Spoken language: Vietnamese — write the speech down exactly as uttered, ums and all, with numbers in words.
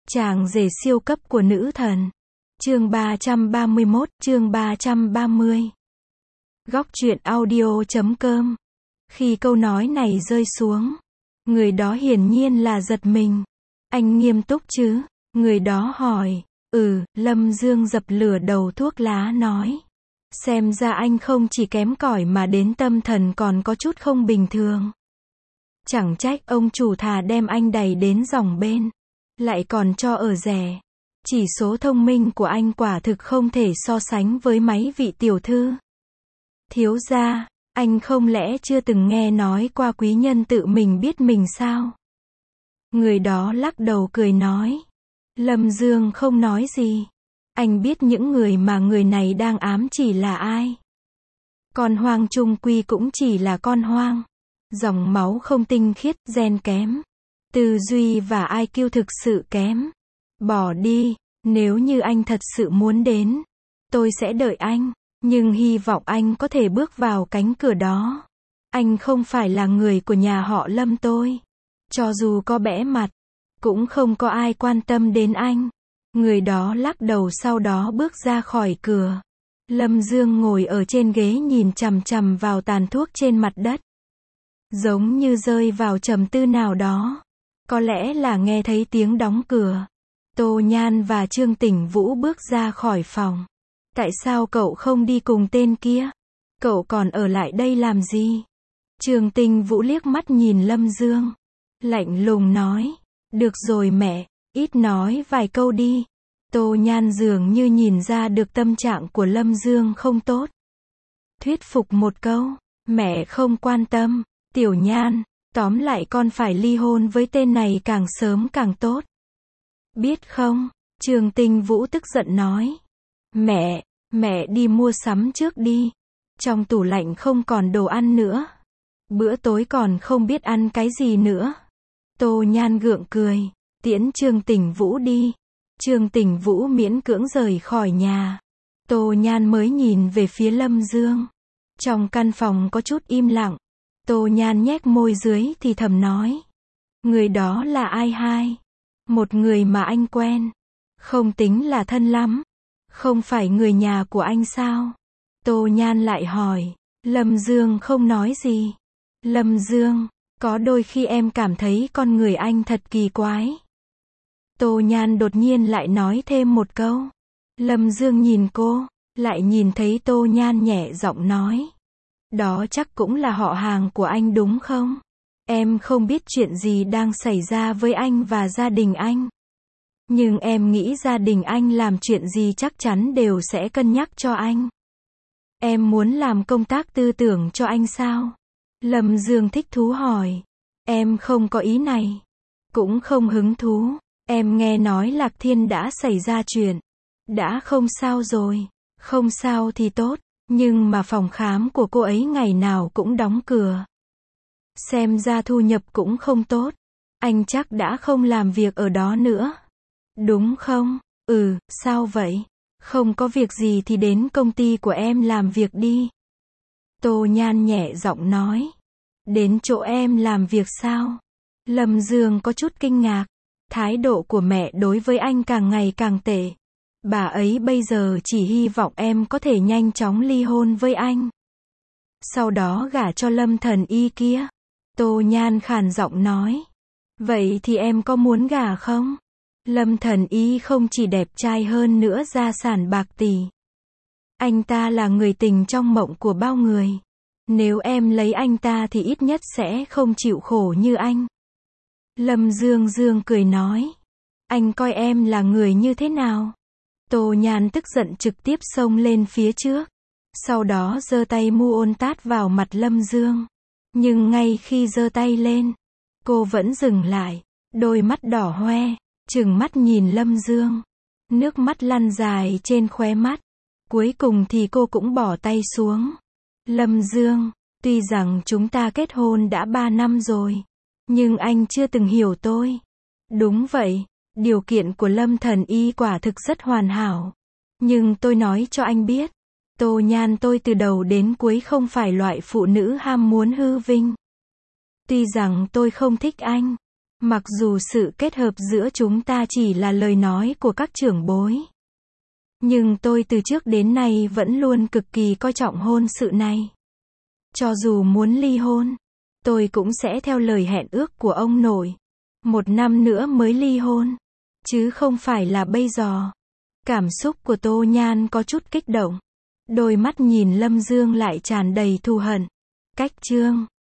Chàng rể siêu cấp của nữ thần. Chương ba trăm ba mươi mốt, chương ba trăm ba mươi. Góc truyện audio chấm com. Khi câu nói này rơi xuống, người đó hiển nhiên là giật mình. Anh nghiêm túc chứ? Người đó hỏi. Ừ, Lâm Dương dập lửa đầu thuốc lá nói. Xem ra anh không chỉ kém cỏi mà đến tâm thần còn có chút không bình thường. Chẳng trách ông chủ thà đem anh đẩy đến dòng bên, lại còn cho ở rẻ. Chỉ số thông minh của anh quả thực không thể so sánh với mấy vị tiểu thư. Thiếu gia, anh không lẽ chưa từng nghe nói qua quý nhân tự mình biết mình sao? Người đó lắc đầu cười nói. Lâm Dương không nói gì. Anh biết những người mà người này đang ám chỉ là ai. Con hoang trung quy cũng chỉ là con hoang. Dòng máu không tinh khiết, gen kém. Tư duy và i kiu thực sự kém. Bỏ đi, nếu như anh thật sự muốn đến, tôi sẽ đợi anh, nhưng hy vọng anh có thể bước vào cánh cửa đó. Anh không phải là người của nhà họ Lâm tôi. Cho dù có bẽ mặt, cũng không có ai quan tâm đến anh. Người đó lắc đầu sau đó bước ra khỏi cửa. Lâm Dương ngồi ở trên ghế nhìn chằm chằm vào tàn thuốc trên mặt đất. Giống như rơi vào trầm tư nào đó. Có lẽ là nghe thấy tiếng đóng cửa. Tô Nhan và Trương Tỉnh Vũ bước ra khỏi phòng. Tại sao cậu không đi cùng tên kia? Cậu còn ở lại đây làm gì? Trương Tinh Vũ liếc mắt nhìn Lâm Dương. Lạnh lùng nói. Được rồi mẹ, ít nói vài câu đi. Tô Nhan dường như nhìn ra được tâm trạng của Lâm Dương không tốt. Thuyết phục một câu. Mẹ không quan tâm. Tiểu Nhan, tóm lại con phải ly hôn với tên này càng sớm càng tốt. Biết không? Trương Tinh Vũ tức giận nói. Mẹ, mẹ đi mua sắm trước đi. Trong tủ lạnh không còn đồ ăn nữa. Bữa tối còn không biết ăn cái gì nữa. Tô Nhan gượng cười, tiễn Trương Tỉnh Vũ đi. Trương Tỉnh Vũ miễn cưỡng rời khỏi nhà. Tô Nhan mới nhìn về phía Lâm Dương. Trong căn phòng có chút im lặng. Tô Nhan nhếch môi dưới thì thầm nói. Người đó là ai hai? Một người mà anh quen. Không tính là thân lắm. Không phải người nhà của anh sao? Tô Nhan lại hỏi. Lâm Dương không nói gì. Lâm Dương, có đôi khi em cảm thấy con người anh thật kỳ quái. Tô Nhan đột nhiên lại nói thêm một câu. Lâm Dương nhìn cô, lại nhìn thấy Tô Nhan nhẹ giọng nói. Đó chắc cũng là họ hàng của anh đúng không? Em không biết chuyện gì đang xảy ra với anh và gia đình anh. Nhưng em nghĩ gia đình anh làm chuyện gì chắc chắn đều sẽ cân nhắc cho anh. Em muốn làm công tác tư tưởng cho anh sao? Lâm Dương thích thú hỏi. Em không có ý này. Cũng không hứng thú. Em nghe nói Lạc Thiên đã xảy ra chuyện. Đã không sao rồi. Không sao thì tốt. Nhưng mà phòng khám của cô ấy ngày nào cũng đóng cửa. Xem ra thu nhập cũng không tốt. Anh chắc đã không làm việc ở đó nữa. Đúng không? Ừ, sao vậy? Không có việc gì thì đến công ty của em làm việc đi. Tô Nhan nhẹ giọng nói. Đến chỗ em làm việc sao? Lâm Dương có chút kinh ngạc. Thái độ của mẹ đối với anh càng ngày càng tệ. Bà ấy bây giờ chỉ hy vọng em có thể nhanh chóng ly hôn với anh. Sau đó gả cho Lâm Thần Y kia. Tô Nhan khàn giọng nói. Vậy thì em có muốn gả không? Lâm Thần Y không chỉ đẹp trai hơn nữa gia sản bạc tỷ. Anh ta là người tình trong mộng của bao người. Nếu em lấy anh ta thì ít nhất sẽ không chịu khổ như anh. Lâm Dương Dương cười nói. Anh coi em là người như thế nào? Tô Nhan tức giận trực tiếp xông lên phía trước. Sau đó giơ tay mu ôn tát vào mặt Lâm Dương. Nhưng ngay khi giơ tay lên, cô vẫn dừng lại. Đôi mắt đỏ hoe, trừng mắt nhìn Lâm Dương. Nước mắt lăn dài trên khóe mắt. Cuối cùng thì cô cũng bỏ tay xuống. Lâm Dương, tuy rằng chúng ta kết hôn đã ba năm rồi. Nhưng anh chưa từng hiểu tôi. Đúng vậy. Điều kiện của Lâm Thần Y quả thực rất hoàn hảo. Nhưng tôi nói cho anh biết. Tô Nhan tôi từ đầu đến cuối không phải loại phụ nữ ham muốn hư vinh. Tuy rằng tôi không thích anh. Mặc dù sự kết hợp giữa chúng ta chỉ là lời nói của các trưởng bối. Nhưng tôi từ trước đến nay vẫn luôn cực kỳ coi trọng hôn sự này. Cho dù muốn ly hôn, tôi cũng sẽ theo lời hẹn ước của ông nội. Một năm nữa mới ly hôn. Chứ không phải là bây giờ. Cảm xúc của Tô Nhan có chút kích động. Đôi mắt nhìn Lâm Dương lại tràn đầy thù hận. Cách chương